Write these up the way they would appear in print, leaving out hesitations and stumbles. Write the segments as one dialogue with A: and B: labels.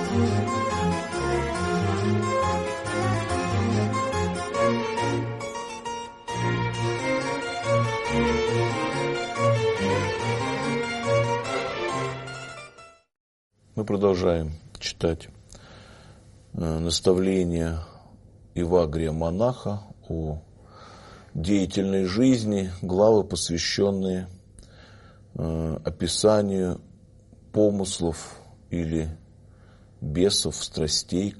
A: Мы продолжаем читать наставления Евагрия монаха о деятельной жизни, главы, посвященные описанию помыслов или бесов, страстей,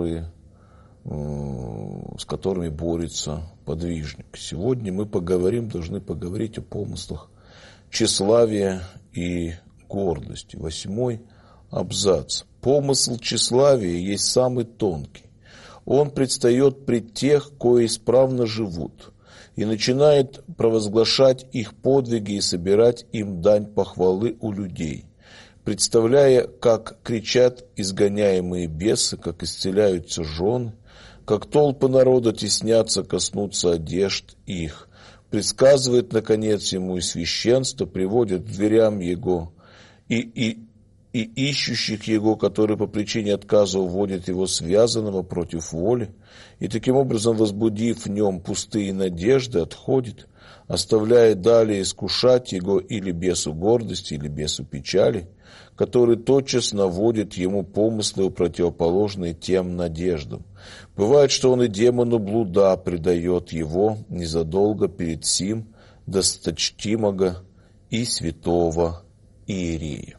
A: с которыми борется подвижник. Сегодня мы должны поговорить о помыслах тщеславия и гордости. 8 абзац. Помысл тщеславия есть самый тонкий. Он предстает пред тех, кои исправно живут, и начинает провозглашать их подвиги и собирать им дань похвалы у людей, представляя, как кричат изгоняемые бесы, как исцеляются жены, как толпы народа теснятся коснуться одежд их, предсказывает, наконец, ему и священство, приводит к дверям его и ищущих его, которые по причине отказа уводят его связанного против воли, и таким образом, возбудив в нем пустые надежды, отходит, оставляя далее искушать его или бесу гордости, или бесу печали, который тотчас наводит ему помыслы, противоположные тем надеждам. Бывает, что он и демону блуда предает его незадолго перед сим досточтимого и святого Иерея.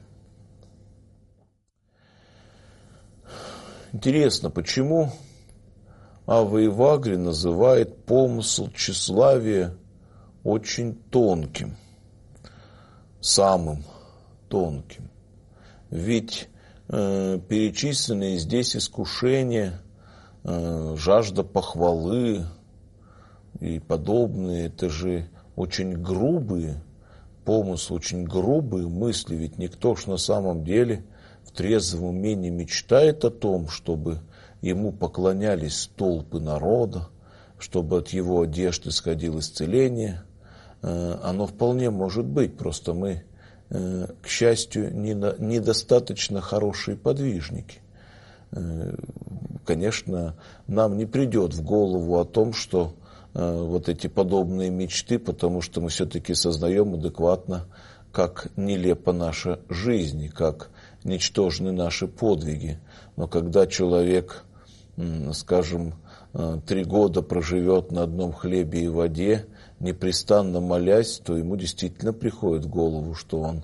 A: Интересно, почему Авва Евагрий называет помысл тщеславия очень тонким, самым тонким? Ведь перечисленные здесь искушения, жажда похвалы и подобные, это же очень грубые помыслы, очень грубые мысли. Ведь никто ж на самом деле в трезвом уме не мечтает о том, чтобы ему поклонялись толпы народа, чтобы от его одежд исходило исцеление. Оно вполне может быть, просто мы, к счастью, недостаточно хорошие подвижники. Конечно, нам не придет в голову о том, что вот эти подобные мечты, потому что мы все-таки сознаем адекватно, как нелепа наша жизнь, как ничтожны наши подвиги. Но когда человек, скажем, 3 года проживет на одном хлебе и воде, непрестанно молясь, то ему действительно приходит в голову, что он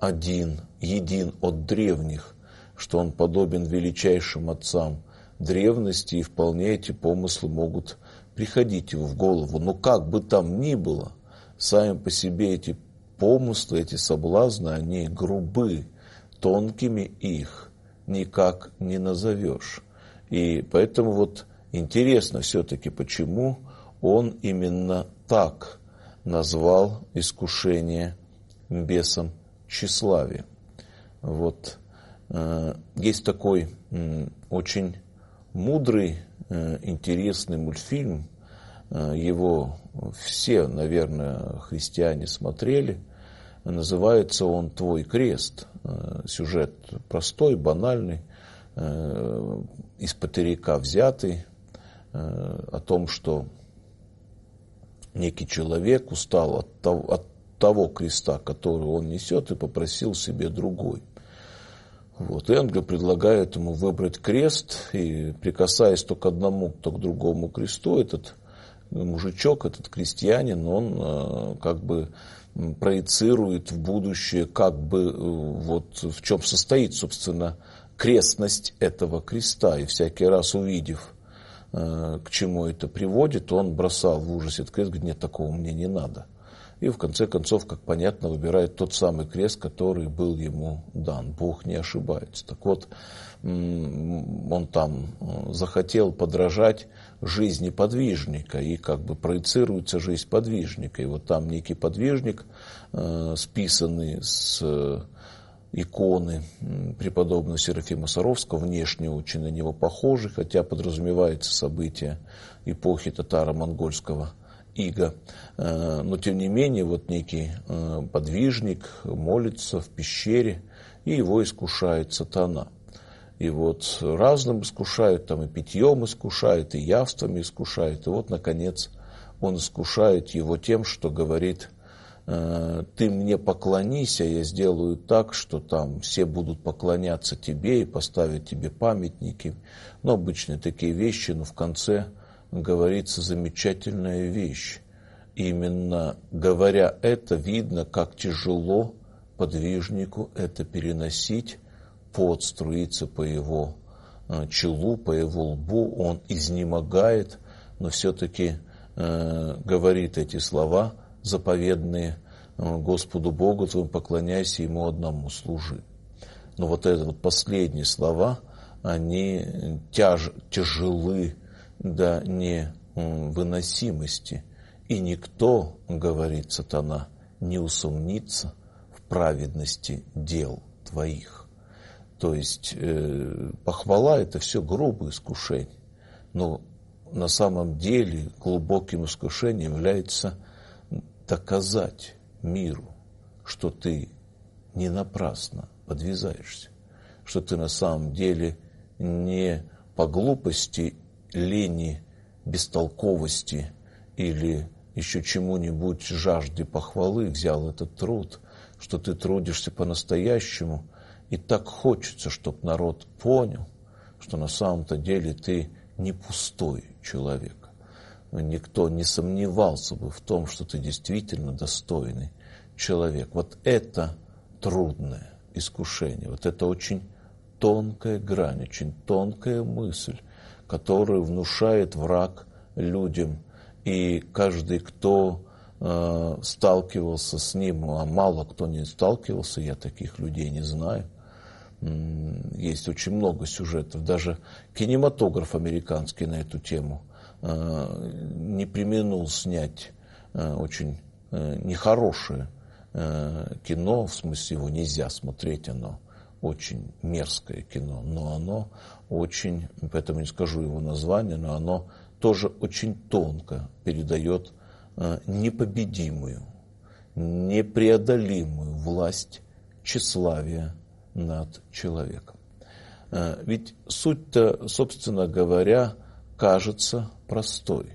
A: един от древних, что он подобен величайшим отцам древности, и вполне эти помыслы могут приходить ему в голову. Но как бы там ни было, сами по себе эти помыслы, эти соблазны, они грубы, тонкими их никак не назовешь. И поэтому вот интересно все-таки, почему он именно так назвал искушение бесом тщеславия. Вот есть такой очень мудрый, интересный мультфильм, его все, наверное, христиане смотрели. Называется он «Твой крест». Сюжет простой, банальный, из Патерика взятый, о том, что некий человек устал от того креста, который он несет, и попросил себе другой. Вот. И ангел предлагает ему выбрать крест, и прикасаясь то к одному, то к другому кресту, этот мужичок, этот крестьянин, он как бы проецирует в будущее, как бы вот в чем состоит, собственно, крестность этого креста. И всякий раз увидев, к чему это приводит, он бросал в ужасе этот крест, говорит: нет, такого мне не надо. И в конце концов, как понятно, выбирает тот самый крест, который был ему дан. Бог не ошибается. Так вот, он там захотел подражать жизни подвижника, и как бы проецируется жизнь подвижника. И вот там некий подвижник, списанный с иконы преподобного Серафима Саровского, внешне очень на него похожий, хотя подразумевается событие эпохи татаро-монгольского ига. Но тем не менее, вот некий подвижник молится в пещере, и его искушает сатана. И вот разным искушает, там и питьем искушает, и явствами искушает. И вот, наконец, он искушает его тем, что говорит: ты мне поклонись, а я сделаю так, что там все будут поклоняться тебе и поставят тебе памятники. Ну, обычные такие вещи, но в конце говорится замечательная вещь. Именно говоря это, видно, как тяжело подвижнику это переносить. Пот струится по его челу, по его лбу, он изнемогает, но все-таки говорит эти слова заповедные: Господу Богу твоему поклоняйся, Ему одному служи. Но вот это вот последние слова, они тяжелы до невыносимости. И никто, говорит сатана, не усомнится в праведности дел твоих. То есть похвала – это все грубое искушение. Но на самом деле глубоким искушением является доказать миру, что ты не напрасно подвязаешься, что ты на самом деле не по глупости, лени, бестолковости или еще чему-нибудь жажде похвалы взял этот труд, что ты трудишься по-настоящему, и так хочется, чтобы народ понял, что на самом-то деле ты не пустой человек. Никто не сомневался бы в том, что ты действительно достойный человек. Вот это трудное искушение, вот это очень тонкая грань, очень тонкая мысль, которую внушает враг людям. И каждый, кто сталкивался с ним, а мало кто не сталкивался, я таких людей не знаю. Есть очень много сюжетов, даже кинематограф американский на эту тему не преминул снять очень нехорошее кино, в смысле его нельзя смотреть, оно очень мерзкое кино, но оно очень, поэтому не скажу его название, но оно тоже очень тонко передает непобедимую, непреодолимую власть тщеславия над человеком. Ведь суть-то, собственно говоря, кажется простой.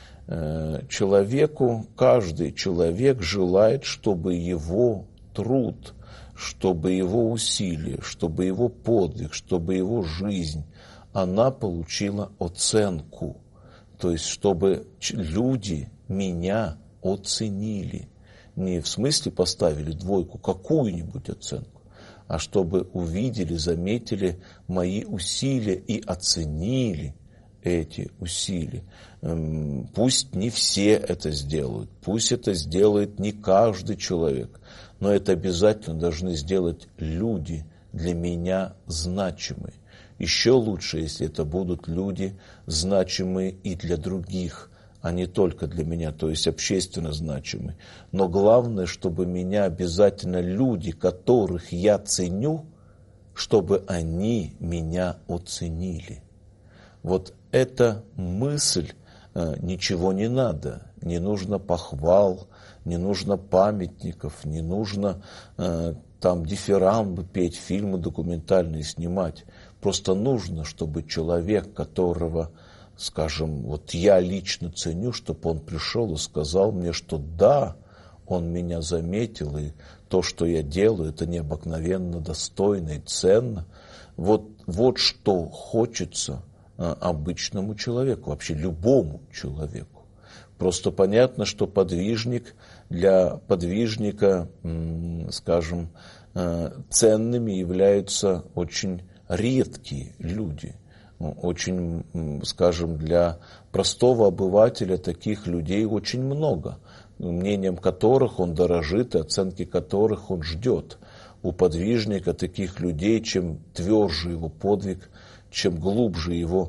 A: Человеку, каждый человек желает, чтобы его труд, чтобы его усилия, чтобы его подвиг, чтобы его жизнь, она получила оценку. То есть, чтобы люди меня оценили. Не в смысле поставили двойку, какую-нибудь оценку, а чтобы увидели, заметили мои усилия и оценили эти усилия. Пусть не все это сделают, пусть это сделает не каждый человек, но это обязательно должны сделать люди, для меня значимые. Еще лучше, если это будут люди, значимые и для других, а не только для меня, то есть общественно значимые. Но главное, чтобы меня обязательно люди, которых я ценю, чтобы они меня оценили. Вот эта мысль, ничего не надо, не нужно похвал, не нужно памятников, не нужно там дифирамбы петь, фильмы документальные снимать. Просто нужно, чтобы человек, которого, скажем, вот я лично ценю, чтобы он пришел и сказал мне, что да, он меня заметил, и то, что я делаю, это необыкновенно достойно и ценно. Вот что хочется обычному человеку, вообще любому человеку. Просто понятно, что подвижник, для подвижника, скажем, ценными являются очень редкие люди. Очень, скажем, для простого обывателя таких людей очень много, мнением которых он дорожит и оценки которых он ждет. У подвижника таких людей, чем тверже его подвиг, чем глубже его,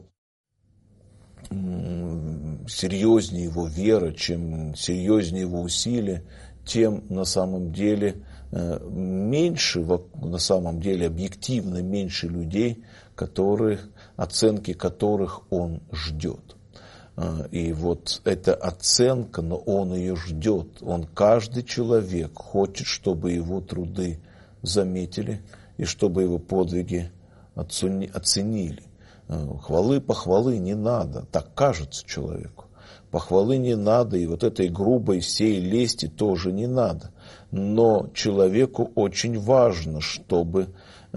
A: серьезнее его вера, чем серьезнее его усилия, тем на самом деле меньше, на самом деле объективно меньше людей, оценки которых он ждет. И вот эта оценка, но он ее ждет. Каждый человек хочет, чтобы его труды заметили и чтобы его подвиги оценили. Похвалы не надо, так кажется человеку. Похвалы не надо, и вот этой грубой всей лести тоже не надо. Но человеку очень важно, чтобы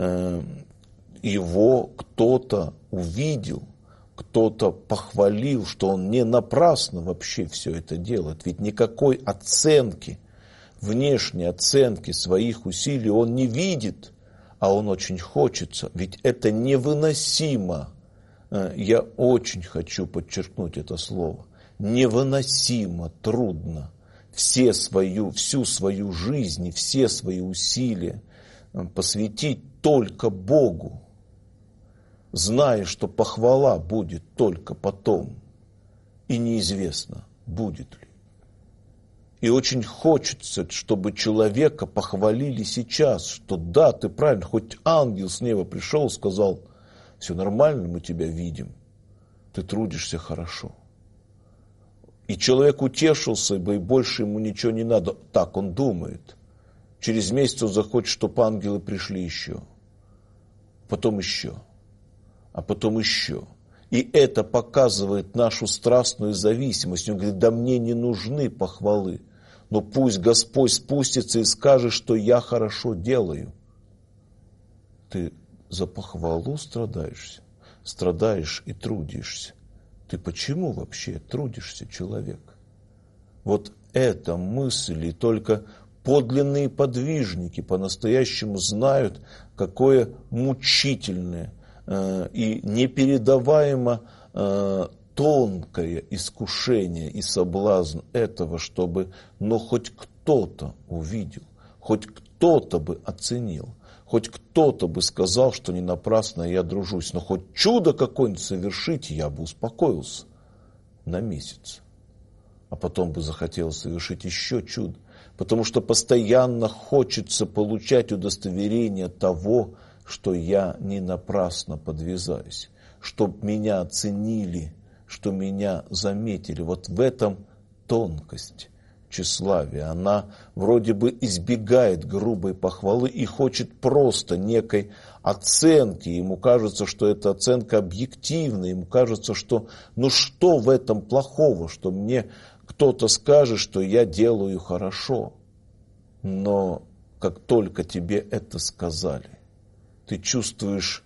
A: его кто-то увидел, кто-то похвалил, что он не напрасно вообще все это делает. Ведь никакой оценки, внешней оценки своих усилий он не видит, а он очень хочется. Ведь это невыносимо. Я очень хочу подчеркнуть это слово. Невыносимо трудно всю свою жизнь и все свои усилия посвятить только Богу, зная, что похвала будет только потом, и неизвестно, будет ли. И очень хочется, чтобы человека похвалили сейчас, что да, ты правильно, хоть ангел с неба пришел, сказал, все нормально, мы тебя видим, ты трудишься хорошо. И человек утешился бы, и больше ему ничего не надо. Так он думает. Через месяц он захочет, чтобы ангелы пришли еще. Потом еще. А потом еще. И это показывает нашу страстную зависимость. Он говорит, да мне не нужны похвалы. Но пусть Господь спустится и скажет, что я хорошо делаю. Ты за похвалу страдаешь и трудишься. Ты почему вообще трудишься, человек? Вот эта мысль, и только подлинные подвижники по-настоящему знают, какое мучительное и непередаваемо тонкое искушение и соблазн этого, чтобы, хоть кто-то увидел, хоть кто-то бы оценил, хоть кто-то бы сказал, что не напрасно я дружусь, но хоть чудо какое-нибудь совершить, я бы успокоился на месяц. А потом бы захотел совершить еще чудо, потому что постоянно хочется получать удостоверение того, что я не напрасно подвязаюсь, чтоб меня оценили, что меня заметили. Вот в этом тонкость тщеславия. Она вроде бы избегает грубой похвалы и хочет просто некой оценки. Ему кажется, что эта оценка объективная. Ему кажется, что что в этом плохого, что мне кто-то скажет, что я делаю хорошо. Но как только тебе это сказали, ты чувствуешь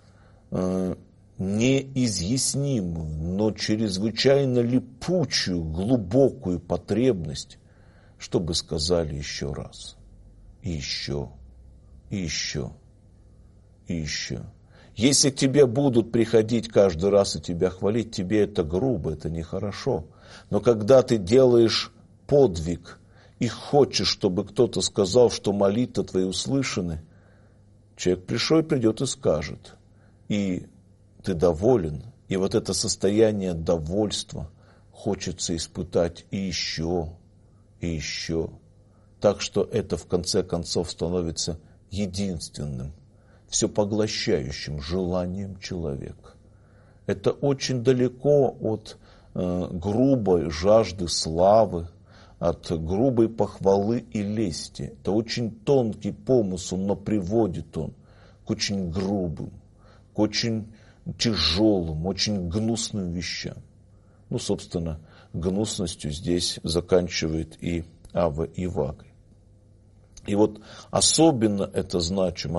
A: неизъяснимую, но чрезвычайно липучую, глубокую потребность, чтобы сказали еще раз, и еще, и еще, и еще. Если к тебе будут приходить каждый раз и тебя хвалить, тебе это грубо, это нехорошо. Но когда ты делаешь подвиг и хочешь, чтобы кто-то сказал, что молитвы твои услышаны, человек пришел и придет и скажет. И ты доволен, и вот это состояние довольства хочется испытать и еще, и еще. Так что это в конце концов становится единственным, всепоглощающим желанием человека. Это очень далеко от грубой жажды славы, от грубой похвалы и лести. Это очень тонкий помысл, но приводит он к очень грубым, к очень тяжелым, очень гнусным вещам. Собственно, гнусностью здесь заканчивает и Авва Ивагой. И вот особенно это значимо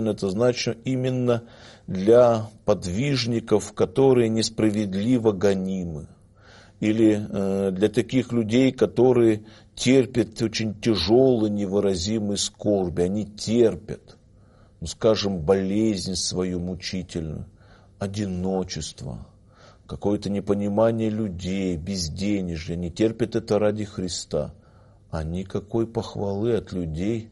A: именно для подвижников, которые несправедливо гонимы, или для таких людей, которые терпят очень тяжелые, невыразимые скорби. Они терпят, скажем, болезнь свою мучительную, одиночество, какое-то непонимание людей, безденежье. Они терпят это ради Христа. А никакой похвалы от людей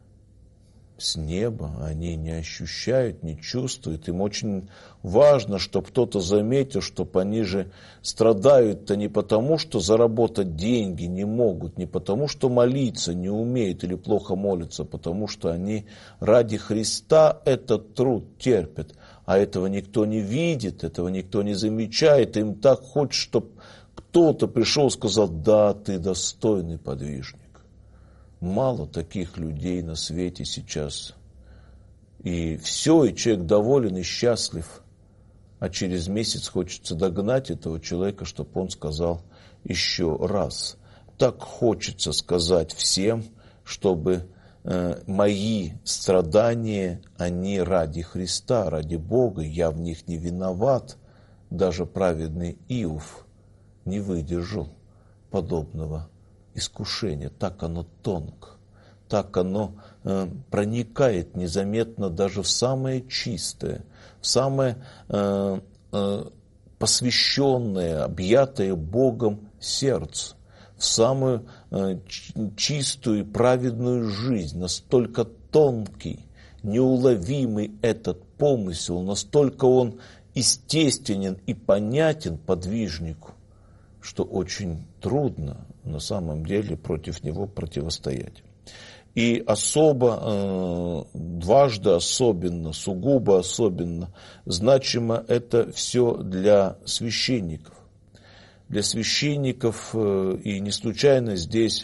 A: с неба они не ощущают, не чувствуют. Им очень важно, чтобы кто-то заметил, чтобы они же страдают-то не потому, что заработать деньги не могут, не потому, что молиться не умеют или плохо молятся, потому что они ради Христа этот труд терпят. А этого никто не видит, этого никто не замечает. Им так хочется, чтобы кто-то пришел и сказал, да, ты достойный подвижник. Мало таких людей на свете сейчас. И все, и человек доволен и счастлив. А через месяц хочется догнать этого человека, чтобы он сказал еще раз. Так хочется сказать всем, чтобы мои страдания, они ради Христа, ради Бога, я в них не виноват. Даже праведный Иов не выдержал подобного искушения. Так оно тонко, так оно проникает незаметно даже в самое чистое, в самое посвященное, объятое Богом сердце, в самую чистую и праведную жизнь. Настолько тонкий, неуловимый этот помысел, настолько он естественен и понятен подвижнику, что очень трудно на самом деле против него противостоять. И особо, дважды особенно, сугубо особенно значимо это все для священников. Для священников, и не случайно здесь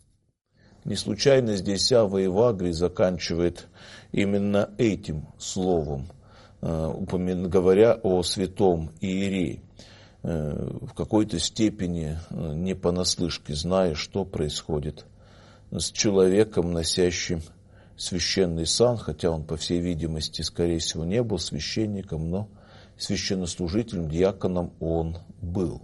A: Авва Евагрий заканчивает именно этим словом, говоря о святом иерее, в какой-то степени не понаслышке, зная, что происходит с человеком, носящим священный сан, хотя он, по всей видимости, скорее всего, не был священником, но священнослужителем, диаконом он был.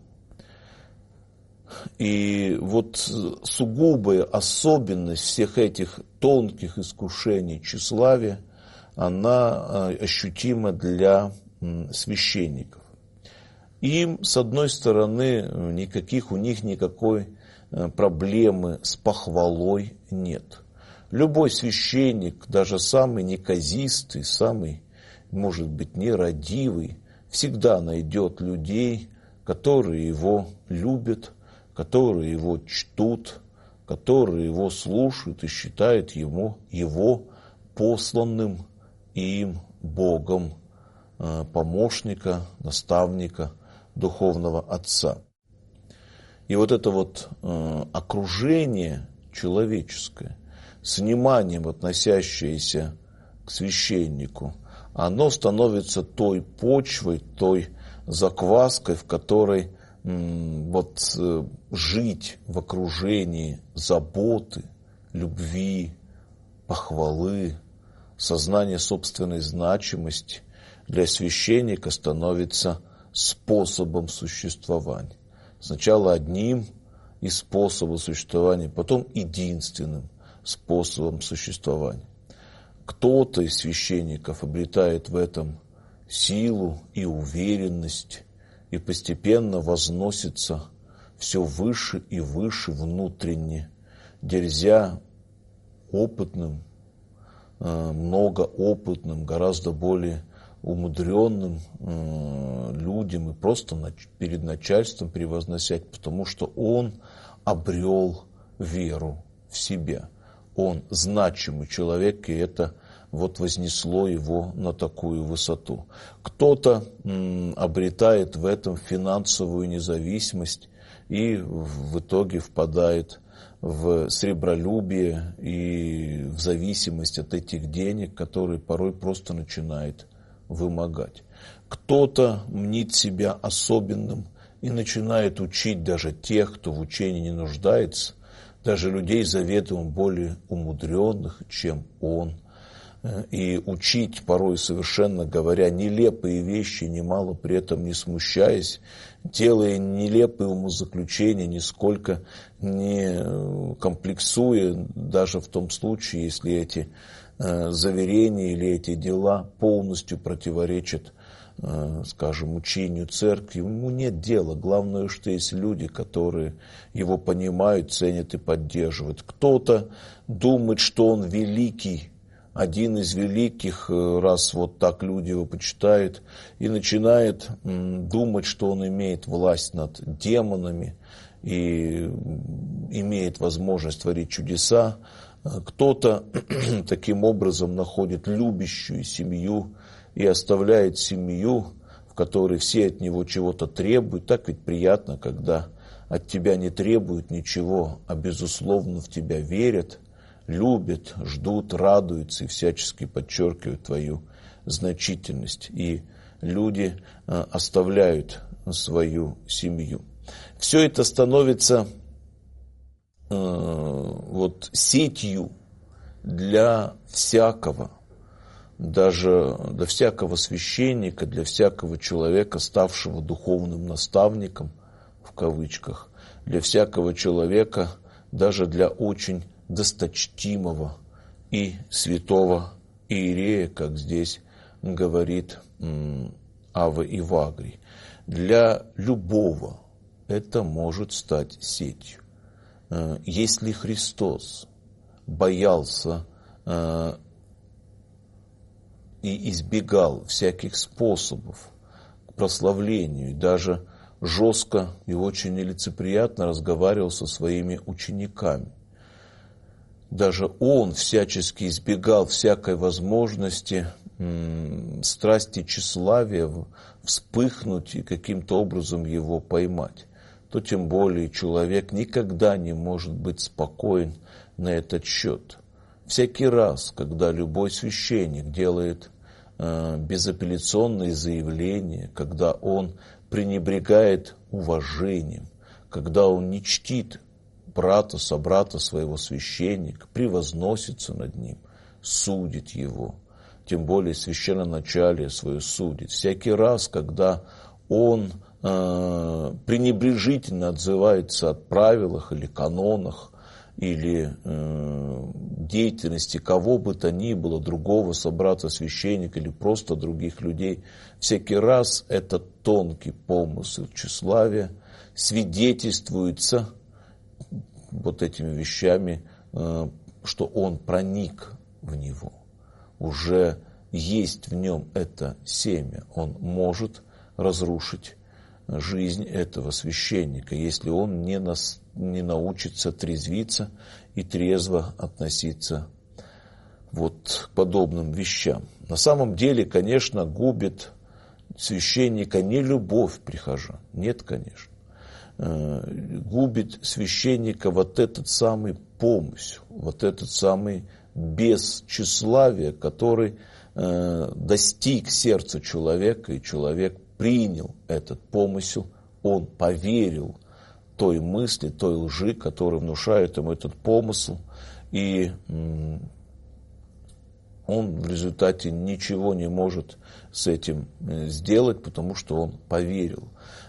A: И вот сугубая особенность всех этих тонких искушений тщеславия, она ощутима для священников. Им, с одной стороны, у них никакой проблемы с похвалой нет. Любой священник, даже самый неказистый, самый, может быть, нерадивый, всегда найдет людей, которые его любят, которые его чтут, которые его слушают и считают его посланным им Богом помощника, наставника, духовного отца. И вот это вот окружение человеческое, с вниманием относящееся к священнику, оно становится той почвой, той закваской, в которой жить в окружении заботы, любви, похвалы, сознания собственной значимости для священника становится способом существования. Сначала одним из способов существования, потом единственным способом существования. Кто-то из священников обретает в этом силу и уверенность, и постепенно возносится все выше и выше внутренне, дерзя опытным, многоопытным, гораздо более умудренным людям и просто перед начальством превозносять, потому что он обрел веру в себя. Он значимый человек, и это вознесло его на такую высоту. Кто-то обретает в этом финансовую независимость и в итоге впадает в сребролюбие и в зависимость от этих денег, которые порой просто начинает вымогать. Кто-то мнит себя особенным и начинает учить даже тех, кто в учении не нуждается, даже людей заведомо более умудренных, чем он. И учить порой, совершенно говоря, нелепые вещи, немало при этом не смущаясь, делая нелепые умозаключения, нисколько не комплексуя, даже в том случае, если эти заверения или эти дела полностью противоречат, скажем, учению церкви. Ему нет дела. Главное, что есть люди, которые его понимают, ценят и поддерживают. Кто-то думает, что он великий, один из великих, раз вот так люди его почитают, и начинает думать, что он имеет власть над демонами и имеет возможность творить чудеса. Кто-то таким образом находит любящую семью и оставляет семью, в которой все от него чего-то требуют. Так ведь приятно, когда от тебя не требуют ничего, а безусловно в тебя верят, любят, ждут, радуются и всячески подчеркивают твою значительность. И люди оставляют свою семью. Все это становится сетью для всякого, даже для всякого священника, для всякого человека, ставшего духовным наставником, в кавычках, для всякого человека, даже для очень досточтимого и святого иерея, как здесь говорит Ава Евагрий. Для любого это может стать сетью. Если Христос боялся и избегал всяких способов к прославлению, и даже жестко и очень нелицеприятно разговаривал со своими учениками, даже он всячески избегал всякой возможности страсти тщеславия вспыхнуть и каким-то образом его поймать, то тем более человек никогда не может быть спокоен на этот счет. Всякий раз, когда любой священник делает безапелляционные заявления, когда он пренебрегает уважением, когда он не чтит брата, собрата своего священника, превозносится над ним, судит его, тем более священноначалие свое судит. Всякий раз, когда он пренебрежительно отзывается о правилах или канонах, или деятельности кого бы то ни было, другого собрата священника или просто других людей, всякий раз этот тонкий помысл тщеславия свидетельствуется вот этими вещами, что он проник в него. Уже есть в нем это семя. Он может разрушить жизнь этого священника, если он не научится трезвиться и трезво относиться вот к подобным вещам. На самом деле, конечно, губит священника не любовь прихожан. Нет, конечно. Губит священника вот этот самый помысел, вот этот самый бес тщеславия, который достиг сердца человека, и человек принял этот помысел, он поверил той мысли, той лжи, которая внушает ему этот помысел, и он в результате ничего не может с этим сделать, потому что он поверил.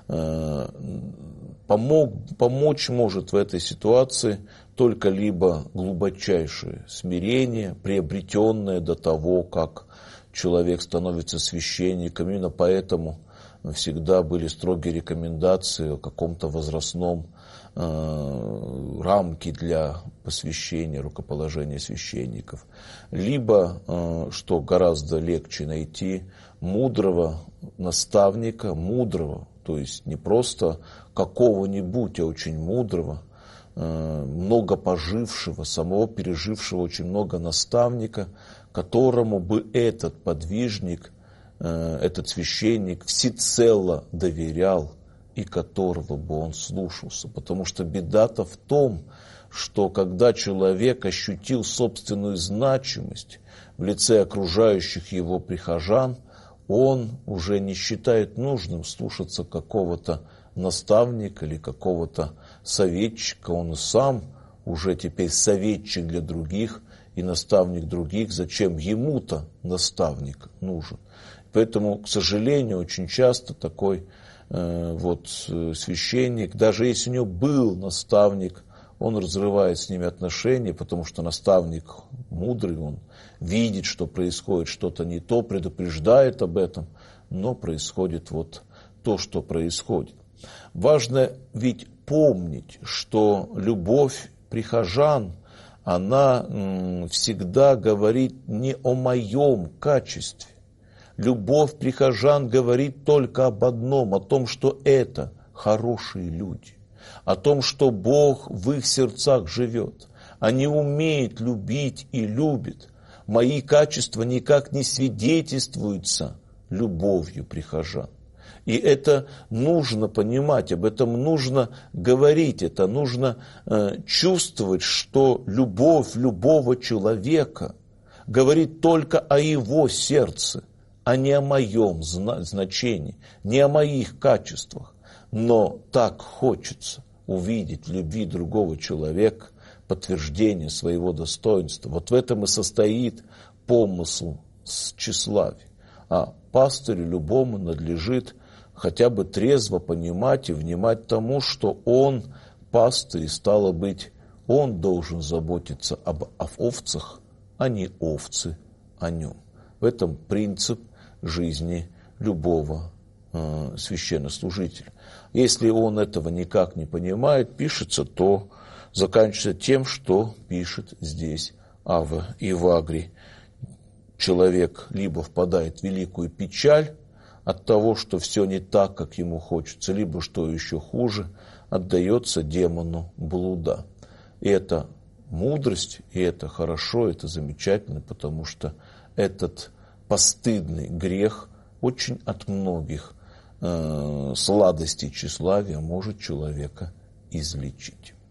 A: Помочь может в этой ситуации только либо глубочайшее смирение, приобретенное до того, как человек становится священником. Именно поэтому всегда были строгие рекомендации о каком-то возрастном рамке для посвящения, рукоположения священников. Либо, что гораздо легче найти, мудрого наставника, мудрого, то есть не просто какого-нибудь, а очень мудрого, много пожившего, самого пережившего очень много наставника, которому бы этот подвижник, этот священник всецело доверял и которого бы он слушался. Потому что беда-то в том, что когда человек ощутил собственную значимость в лице окружающих его прихожан, он уже не считает нужным слушаться какого-то наставника или какого-то советчика. Он сам уже теперь советчик для других и наставник других. Зачем ему-то наставник нужен? Поэтому, к сожалению, очень часто такой священник, даже если у него был наставник, он разрывает с ними отношения, потому что наставник мудрый, он видит, что происходит что-то не то, предупреждает об этом, но происходит вот то, что происходит. Важно ведь помнить, что любовь прихожан, она всегда говорит не о моем качестве. Любовь прихожан говорит только об одном, о том, что это хорошие люди, о том, что Бог в их сердцах живет. Они умеют любить и любят. Мои качества никак не свидетельствуются любовью прихожан. И это нужно понимать, об этом нужно говорить, это нужно чувствовать, что любовь любого человека говорит только о его сердце, а не о моем значении, не о моих качествах. Но так хочется увидеть в любви другого человека подтверждение своего достоинства. Вот в этом и состоит помысл тщеславия. А пастырю любому надлежит хотя бы трезво понимать и внимать тому, что он пастырь, и стало быть, он должен заботиться об овцах, а не овцы о нем. В этом принцип жизни любого священнослужителя. Если он этого никак не понимает, пишется, то заканчивается тем, что пишет здесь Ава Евагрий. Человек либо впадает в великую печаль от того, что все не так, как ему хочется, либо, что еще хуже, отдается демону блуда. И это мудрость, и это хорошо, это замечательно, потому что этот постыдный грех очень от многих сладостей тщеславия может человека излечить.